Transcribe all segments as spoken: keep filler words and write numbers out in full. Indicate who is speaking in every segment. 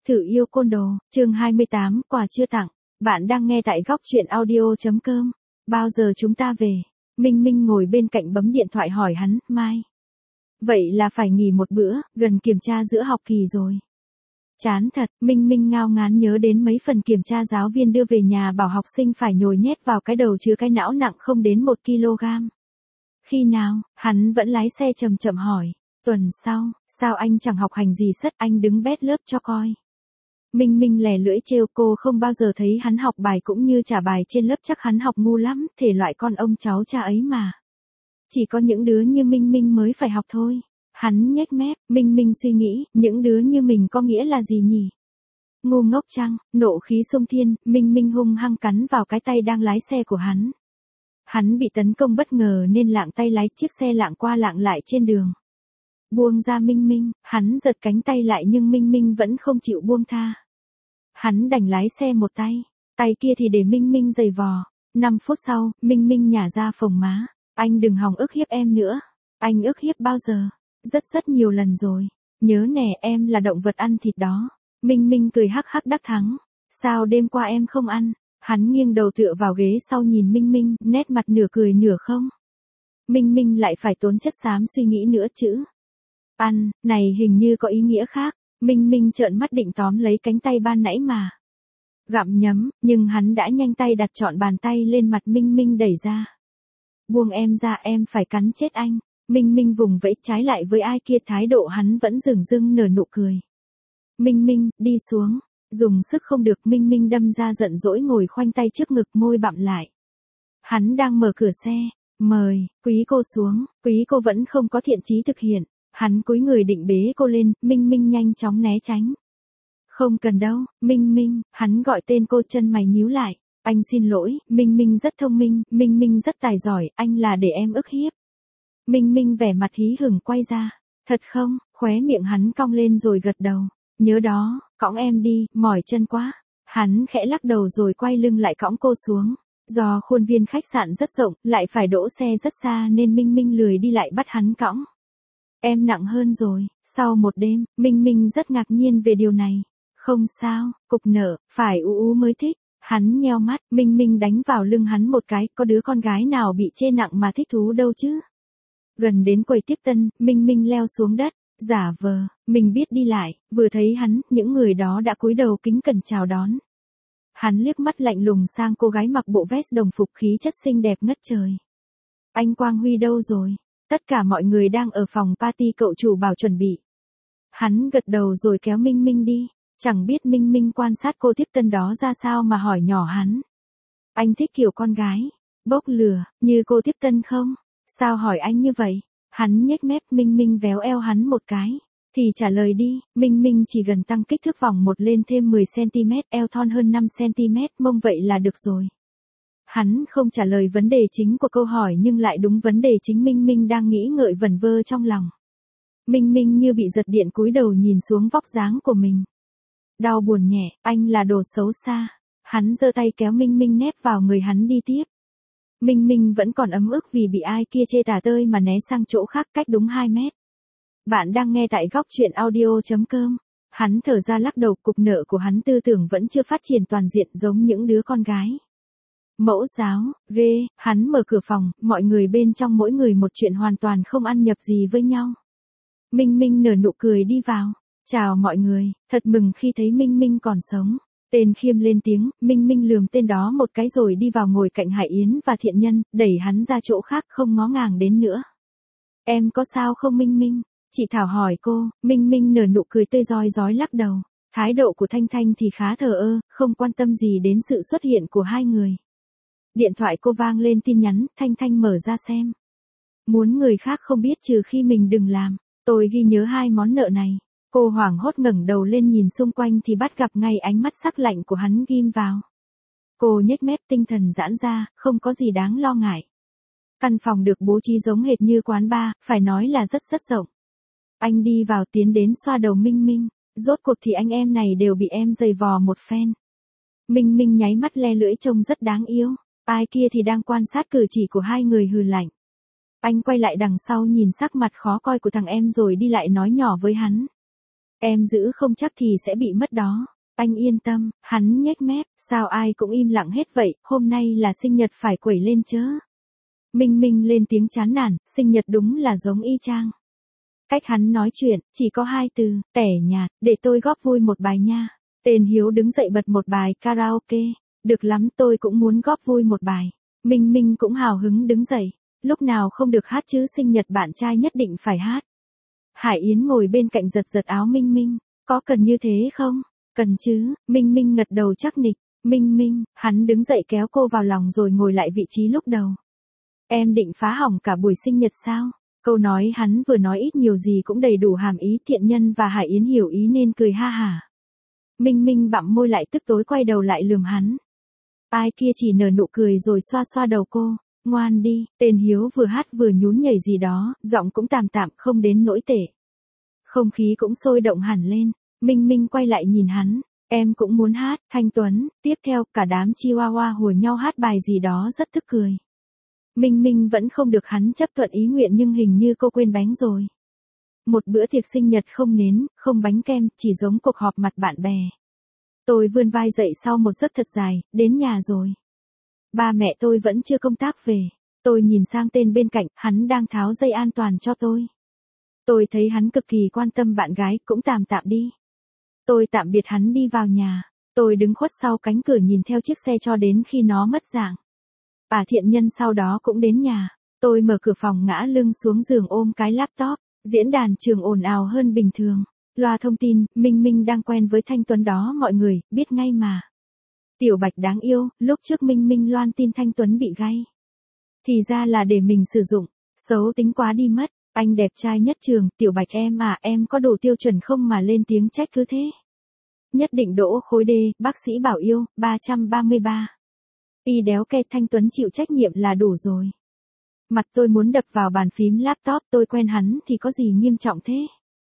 Speaker 1: Thử yêu côn đồ, chương hai mươi tám, quà chưa tặng. Bạn đang nghe tại góc truyện audio.com. Bao giờ chúng ta về? Minh Minh ngồi bên cạnh bấm điện thoại hỏi hắn, mai. Vậy là phải nghỉ một bữa, gần kiểm tra giữa học kỳ rồi. Chán thật, Minh Minh ngao ngán nhớ đến mấy phần kiểm tra giáo viên đưa về nhà bảo học sinh phải nhồi nhét vào cái đầu chứa cái não nặng không đến một ki lô gam. Khi nào, hắn vẫn lái xe chậm chậm hỏi. Tuần sau, sao anh chẳng học hành gì sất, anh đứng bét lớp cho coi. Minh Minh lè lưỡi trêu, cô không bao giờ thấy hắn học bài cũng như trả bài trên lớp, chắc hắn học ngu lắm, thể loại con ông cháu cha ấy mà. Chỉ có những đứa như Minh Minh mới phải học thôi. Hắn nhếch mép, Minh Minh suy nghĩ, những đứa như mình có nghĩa là gì nhỉ? Ngu ngốc chăng? Nộ khí xông thiên, Minh Minh hung hăng cắn vào cái tay đang lái xe của hắn. Hắn bị tấn công bất ngờ nên lạng tay lái chiếc xe lạng qua lạng lại trên đường. Buông ra Minh Minh, hắn giật cánh tay lại nhưng Minh Minh vẫn không chịu buông tha. Hắn đành lái xe một tay, tay kia thì để Minh Minh giày vò. Năm phút sau, Minh Minh nhả ra phồng má. Anh đừng hòng ức hiếp em nữa. Anh ức hiếp bao giờ? Rất rất nhiều lần rồi. Nhớ nè, em là động vật ăn thịt đó. Minh Minh cười hắc hắc đắc thắng. Sao đêm qua em không ăn? Hắn nghiêng đầu tựa vào ghế sau nhìn Minh Minh, nét mặt nửa cười nửa không. Minh Minh lại phải tốn chất xám suy nghĩ nữa chữ. Ăn, này hình như có ý nghĩa khác. Minh Minh trợn mắt định tóm lấy cánh tay ban nãy mà. Gặm nhấm, nhưng hắn đã nhanh tay đặt trọn bàn tay lên mặt Minh Minh đẩy ra. Buông em ra, em phải cắn chết anh. Minh Minh vùng vẫy trái lại với ai kia, thái độ hắn vẫn dửng dưng nở nụ cười. Minh Minh, đi xuống. Dùng sức không được, Minh Minh đâm ra giận dỗi ngồi khoanh tay trước ngực, môi bặm lại. Hắn đang mở cửa xe. Mời, quý cô xuống. Quý cô vẫn không có thiện chí thực hiện. Hắn cúi người định bế cô lên, Minh Minh nhanh chóng né tránh. Không cần đâu, Minh Minh, hắn gọi tên cô, chân mày nhíu lại. Anh xin lỗi, Minh Minh rất thông minh, Minh Minh rất tài giỏi, anh là để em ức hiếp. Minh Minh vẻ mặt hí hửng quay ra. Thật không? Khóe miệng hắn cong lên rồi gật đầu. Nhớ đó, cõng em đi, mỏi chân quá. Hắn khẽ lắc đầu rồi quay lưng lại cõng cô xuống. Do khuôn viên khách sạn rất rộng, lại phải đỗ xe rất xa nên Minh Minh lười đi lại bắt hắn cõng. Em nặng hơn rồi. Sau một đêm, Minh Minh rất ngạc nhiên về điều này. Không sao, cục nợ, phải ú ú mới thích. Hắn nheo mắt, Minh Minh đánh vào lưng hắn một cái, có đứa con gái nào bị chê nặng mà thích thú đâu chứ. Gần đến quầy tiếp tân, Minh Minh leo xuống đất, giả vờ, mình biết đi lại, vừa thấy hắn, những người đó đã cúi đầu kính cẩn chào đón. Hắn liếc mắt lạnh lùng sang cô gái mặc bộ vest đồng phục khí chất xinh đẹp ngất trời. Anh Quang Huy đâu rồi? Tất cả mọi người đang ở phòng party, cậu chủ bảo chuẩn bị. Hắn gật đầu rồi kéo Minh Minh đi. Chẳng biết Minh Minh quan sát cô tiếp tân đó ra sao mà hỏi nhỏ hắn. Anh thích kiểu con gái bốc lửa như cô tiếp tân không? Sao hỏi anh như vậy? Hắn nhếch mép, Minh Minh véo eo hắn một cái. Thì trả lời đi. Minh Minh chỉ gần tăng kích thước vòng một lên thêm mười xăng ti mét, eo thon hơn năm xăng ti mét, mông vậy là được rồi. Hắn không trả lời vấn đề chính của câu hỏi nhưng lại đúng vấn đề chính Minh Minh đang nghĩ ngợi vẩn vơ trong lòng. Minh Minh như bị giật điện cúi đầu nhìn xuống vóc dáng của mình. Đau buồn nhẹ, anh là đồ xấu xa. Hắn giơ tay kéo Minh Minh nép vào người hắn đi tiếp. Minh Minh vẫn còn ấm ức vì bị ai kia chê tả tơi mà né sang chỗ khác cách đúng hai mét. Bạn đang nghe tại góc truyện audio.com. Hắn thở ra lắc đầu, cục nợ của hắn tư tưởng vẫn chưa phát triển toàn diện giống những đứa con gái. Mẫu giáo, ghê, hắn mở cửa phòng, mọi người bên trong mỗi người một chuyện hoàn toàn không ăn nhập gì với nhau. Minh Minh nở nụ cười đi vào. Chào mọi người, thật mừng khi thấy Minh Minh còn sống. Tên Khiêm lên tiếng, Minh Minh lườm tên đó một cái rồi đi vào ngồi cạnh Hải Yến và Thiện Nhân, đẩy hắn ra chỗ khác không ngó ngàng đến nữa. Em có sao không Minh Minh? Chị Thảo hỏi cô. Minh Minh nở nụ cười tươi rói rói lắc đầu. Thái độ của Thanh Thanh thì khá thờ ơ, không quan tâm gì đến sự xuất hiện của hai người. Điện thoại cô vang lên tin nhắn, Thanh Thanh mở ra xem. Muốn người khác không biết trừ khi mình đừng làm. Tôi ghi nhớ hai món nợ này. Cô hoảng hốt ngẩng đầu lên nhìn xung quanh thì bắt gặp ngay ánh mắt sắc lạnh của hắn ghim vào. Cô nhếch mép, tinh thần giãn ra, không có gì đáng lo ngại. Căn phòng được bố trí giống hệt như quán bar, phải nói là rất rất rộng. Anh đi vào tiến đến xoa đầu Minh Minh, rốt cuộc thì anh em này đều bị em giày vò một phen. Minh Minh nháy mắt le lưỡi trông rất đáng yêu, ai kia thì đang quan sát cử chỉ của hai người hừ lạnh. Anh quay lại đằng sau nhìn sắc mặt khó coi của thằng em rồi đi lại nói nhỏ với hắn. Em giữ không chắc thì sẽ bị mất đó. Anh yên tâm, hắn nhếch mép, sao ai cũng im lặng hết vậy, hôm nay là sinh nhật phải quẩy lên chớ. Minh Minh lên tiếng chán nản, sinh nhật đúng là giống y chang. Cách hắn nói chuyện, chỉ có hai từ, tẻ nhạt, để tôi góp vui một bài nha. Tên Hiếu đứng dậy bật một bài karaoke, được lắm tôi cũng muốn góp vui một bài. Minh Minh cũng hào hứng đứng dậy, lúc nào không được hát chứ sinh nhật bạn trai nhất định phải hát. Hải Yến ngồi bên cạnh giật giật áo Minh Minh, có cần như thế không? Cần chứ, Minh Minh gật đầu chắc nịch, Minh Minh, hắn đứng dậy kéo cô vào lòng rồi ngồi lại vị trí lúc đầu. Em định phá hỏng cả buổi sinh nhật sao? Câu nói hắn vừa nói ít nhiều gì cũng đầy đủ hàm ý thiện nhân và Hải Yến hiểu ý nên cười ha hả. Minh Minh bặm môi lại tức tối quay đầu lại lườm hắn. Ai kia chỉ nở nụ cười rồi xoa xoa đầu cô, ngoan đi, tên Hiếu vừa hát vừa nhún nhảy gì đó, giọng cũng tạm tạm không đến nỗi tệ. Không khí cũng sôi động hẳn lên, Minh Minh quay lại nhìn hắn, em cũng muốn hát, Thanh Tuấn, tiếp theo cả đám chihuahua hùa nhau hát bài gì đó rất tức cười. Minh Minh vẫn không được hắn chấp thuận ý nguyện nhưng hình như cô quên bánh rồi. Một bữa tiệc sinh nhật không nến, không bánh kem, chỉ giống cuộc họp mặt bạn bè. Tôi vươn vai dậy sau một giấc thật dài, đến nhà rồi. Ba mẹ tôi vẫn chưa công tác về. Tôi nhìn sang tên bên cạnh, hắn đang tháo dây an toàn cho tôi. Tôi thấy hắn cực kỳ quan tâm bạn gái, cũng tạm tạm đi. Tôi tạm biệt hắn đi vào nhà. Tôi đứng khuất sau cánh cửa nhìn theo chiếc xe cho đến khi nó mất dạng. Bà thiện nhân sau đó cũng đến nhà. Tôi mở cửa phòng ngã lưng xuống giường ôm cái laptop. Diễn đàn trường ồn ào hơn bình thường. Loa thông tin, Minh Minh đang quen với Thanh Tuấn đó mọi người, biết ngay mà. Tiểu Bạch đáng yêu, lúc trước Minh Minh loan tin Thanh Tuấn bị gay. Thì ra là để mình sử dụng, xấu tính quá đi mất, anh đẹp trai nhất trường, Tiểu Bạch em à, em có đủ tiêu chuẩn không mà lên tiếng trách cứ thế. Nhất định đỗ khối D, bác sĩ bảo yêu, ba trăm ba mươi ba. Y đéo ke Thanh Tuấn chịu trách nhiệm là đủ rồi. Mặt tôi muốn đập vào bàn phím laptop, tôi quen hắn thì có gì nghiêm trọng thế.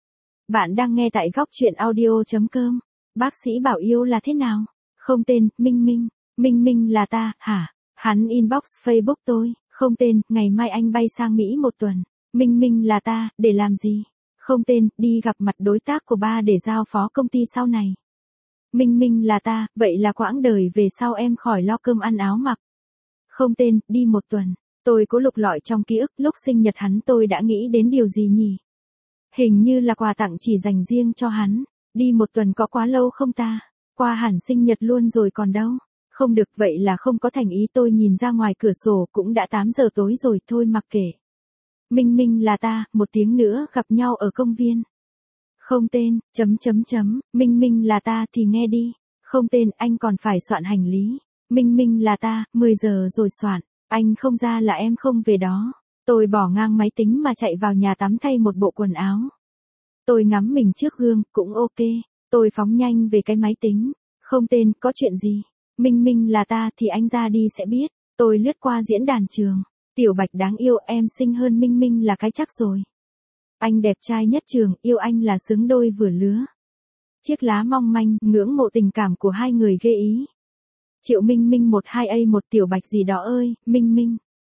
Speaker 1: Bạn đang nghe tại góc truyện audio chấm com. Bác sĩ bảo yêu là thế nào? Không tên, Minh Minh. Minh Minh là ta, hả? Hắn inbox Facebook tôi, không tên, ngày mai anh bay sang Mỹ một tuần. Minh Minh là ta, để làm gì? Không tên, đi gặp mặt đối tác của ba để giao phó công ty sau này. Minh Minh là ta, vậy là quãng đời về sau em khỏi lo cơm ăn áo mặc. Không tên, đi một tuần. Tôi cố lục lọi trong ký ức lúc sinh nhật hắn tôi đã nghĩ đến điều gì nhỉ? Hình như là quà tặng chỉ dành riêng cho hắn. Đi một tuần có quá lâu không ta? Qua hẳn sinh nhật luôn rồi còn đâu. Không được vậy là không có thành ý tôi nhìn ra ngoài cửa sổ cũng đã tám giờ tối rồi thôi mặc kệ. Minh Minh là ta, một tiếng nữa gặp nhau ở công viên. Không tên, chấm chấm chấm, Minh Minh là ta thì nghe đi. Không tên anh còn phải soạn hành lý. Minh Minh là ta, mười giờ rồi soạn. Anh không ra là em không về đó. Tôi bỏ ngang máy tính mà chạy vào nhà tắm thay một bộ quần áo. Tôi ngắm mình trước gương, cũng ok. Tôi phóng nhanh về cái máy tính. Không tên, có chuyện gì? Minh Minh là ta thì anh ra đi sẽ biết. Tôi lướt qua diễn đàn trường. Tiểu Bạch đáng yêu em xinh hơn Minh Minh là cái chắc rồi. Anh đẹp trai nhất trường, yêu anh là xứng đôi vừa lứa. Chiếc lá mong manh, ngưỡng mộ tình cảm của hai người ghê ý. Triệu Minh Minh một hai A một Tiểu Bạch gì đó ơi, Minh Minh.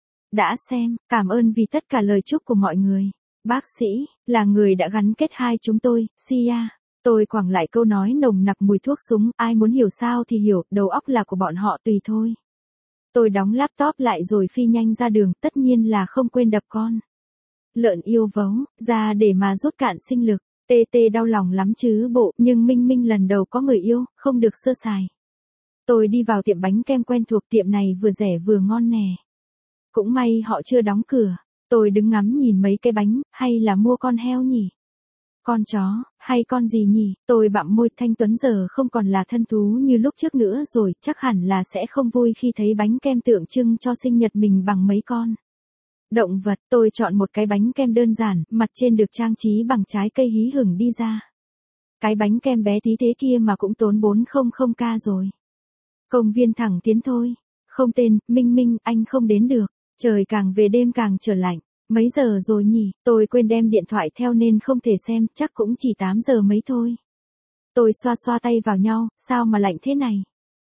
Speaker 1: Đã xem, cảm ơn vì tất cả lời chúc của mọi người. Bác sĩ, là người đã gắn kết hai chúng tôi, Sia. Tôi quẳng lại câu nói nồng nặc mùi thuốc súng, ai muốn hiểu sao thì hiểu, đầu óc là của bọn họ tùy thôi. Tôi đóng laptop lại rồi phi nhanh ra đường, tất nhiên là không quên đập con lợn yêu vấu, ra để mà rút cạn sinh lực. Tê tê đau lòng lắm chứ bộ, nhưng Minh Minh lần đầu có người yêu, không được sơ sài. Tôi đi vào tiệm bánh kem quen thuộc, tiệm này vừa rẻ vừa ngon nè. Cũng may họ chưa đóng cửa. Tôi đứng ngắm nhìn mấy cái bánh, hay là mua con heo nhỉ? Con chó, hay con gì nhỉ? Tôi bặm môi, Thanh Tuấn giờ không còn là thân thú như lúc trước nữa rồi, chắc hẳn là sẽ không vui khi thấy bánh kem tượng trưng cho sinh nhật mình bằng mấy con động vật. Tôi chọn một cái bánh kem đơn giản, mặt trên được trang trí bằng trái cây hí hửng đi ra. Cái bánh kem bé tí thế kia mà cũng tốn bốn trăm k rồi. Công viên thẳng tiến thôi. Không tên, Minh Minh, anh không đến được. Trời càng về đêm càng trở lạnh. Mấy giờ rồi nhỉ? Tôi quên đem điện thoại theo nên không thể xem, chắc cũng chỉ tám giờ mấy thôi. Tôi xoa xoa tay vào nhau, sao mà lạnh thế này?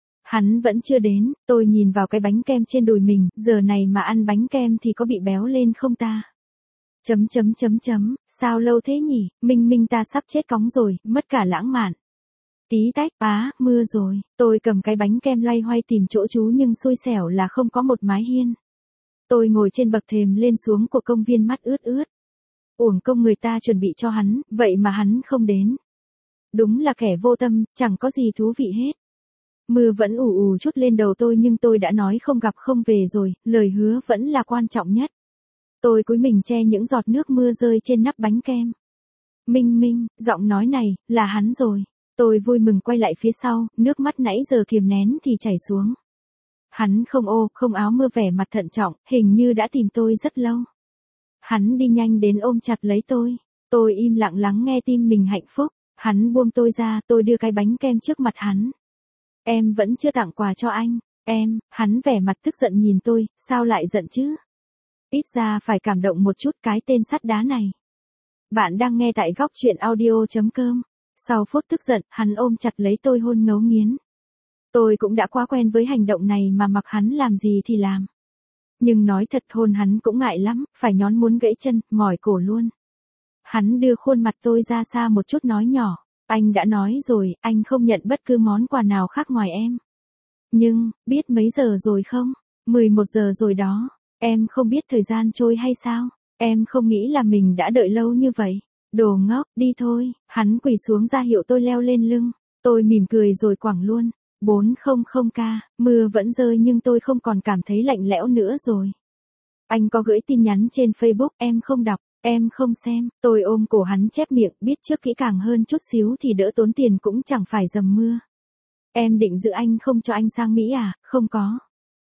Speaker 1: Hắn vẫn chưa đến, tôi nhìn vào cái bánh kem trên đùi mình, giờ này mà ăn bánh kem thì có bị béo lên không ta? Chấm chấm chấm chấm, sao lâu thế nhỉ, Minh Minh ta sắp chết cóng rồi, mất cả lãng mạn. Tí tách, á, mưa rồi, tôi cầm cái bánh kem loay hoay tìm chỗ trú nhưng xui xẻo là không có một mái hiên. Tôi ngồi trên bậc thềm lên xuống của công viên mắt ướt ướt. Uổng công người ta chuẩn bị cho hắn, vậy mà hắn không đến. Đúng là kẻ vô tâm, chẳng có gì thú vị hết. Mưa vẫn ù ù chút lên đầu tôi nhưng tôi đã nói không gặp không về rồi, lời hứa vẫn là quan trọng nhất. Tôi cúi mình che những giọt nước mưa rơi trên nắp bánh kem. Minh Minh, giọng nói này, là hắn rồi. Tôi vui mừng quay lại phía sau, nước mắt nãy giờ kiềm nén thì chảy xuống. Hắn không ô, không áo mưa vẻ mặt thận trọng, hình như đã tìm tôi rất lâu. Hắn đi nhanh đến ôm chặt lấy tôi. Tôi im lặng lắng nghe tim mình hạnh phúc. Hắn buông tôi ra, tôi đưa cái bánh kem trước mặt hắn. Em vẫn chưa tặng quà cho anh. Em, hắn vẻ mặt tức giận nhìn tôi, sao lại giận chứ? Ít ra phải cảm động một chút cái tên sắt đá này. Bạn đang nghe tại góc truyện audio chấm com. Sau phút tức giận, hắn ôm chặt lấy tôi hôn ngấu nghiến. Tôi cũng đã quá quen với hành động này mà mặc hắn làm gì thì làm. Nhưng nói thật hôn hắn cũng ngại lắm, phải nhón muốn gãy chân, mỏi cổ luôn. Hắn đưa khuôn mặt tôi ra xa một chút nói nhỏ. Anh đã nói rồi, anh không nhận bất cứ món quà nào khác ngoài em. Nhưng, biết mấy giờ rồi không? mười một giờ rồi đó. Em không biết thời gian trôi hay sao? Em không nghĩ là mình đã đợi lâu như vậy. Đồ ngốc, đi thôi. Hắn quỳ xuống ra hiệu tôi leo lên lưng. Tôi mỉm cười rồi quẳng luôn. bốn trăm k, mưa vẫn rơi nhưng tôi không còn cảm thấy lạnh lẽo nữa rồi. Anh có gửi tin nhắn trên Facebook, em không đọc, em không xem. Tôi ôm cổ hắn chép miệng, biết trước kỹ càng hơn chút xíu thì đỡ tốn tiền cũng chẳng phải dầm mưa. Em định giữ anh không cho anh sang Mỹ à? Không có.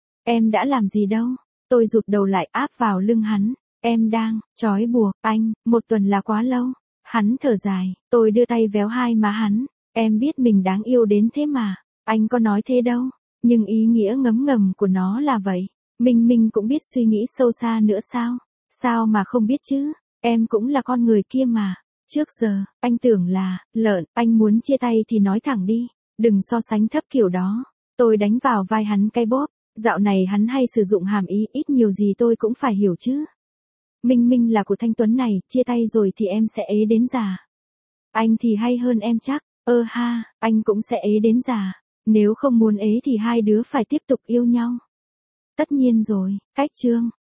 Speaker 1: Em đã làm gì đâu. Tôi rụt đầu lại áp vào lưng hắn. Em đang, trói buộc, anh, một tuần là quá lâu. Hắn thở dài, tôi đưa tay véo hai má hắn. Em biết mình đáng yêu đến thế mà. Anh có nói thế đâu. Nhưng ý nghĩa ngấm ngầm của nó là vậy. Minh Minh cũng biết suy nghĩ sâu xa nữa sao? Sao mà không biết chứ? Em cũng là con người kia mà. Trước giờ, anh tưởng là, lợn, anh muốn chia tay thì nói thẳng đi. Đừng so sánh thấp kiểu đó. Tôi đánh vào vai hắn cái bóp. Dạo này hắn hay sử dụng hàm ý ít nhiều gì tôi cũng phải hiểu chứ. Minh Minh là của Thanh Tuấn này, chia tay rồi thì em sẽ ế đến già. Anh thì hay hơn em chắc. Ơ ha, anh cũng sẽ ế đến già. Nếu không muốn ế thì hai đứa phải tiếp tục yêu nhau. Tất nhiên rồi, cách chương.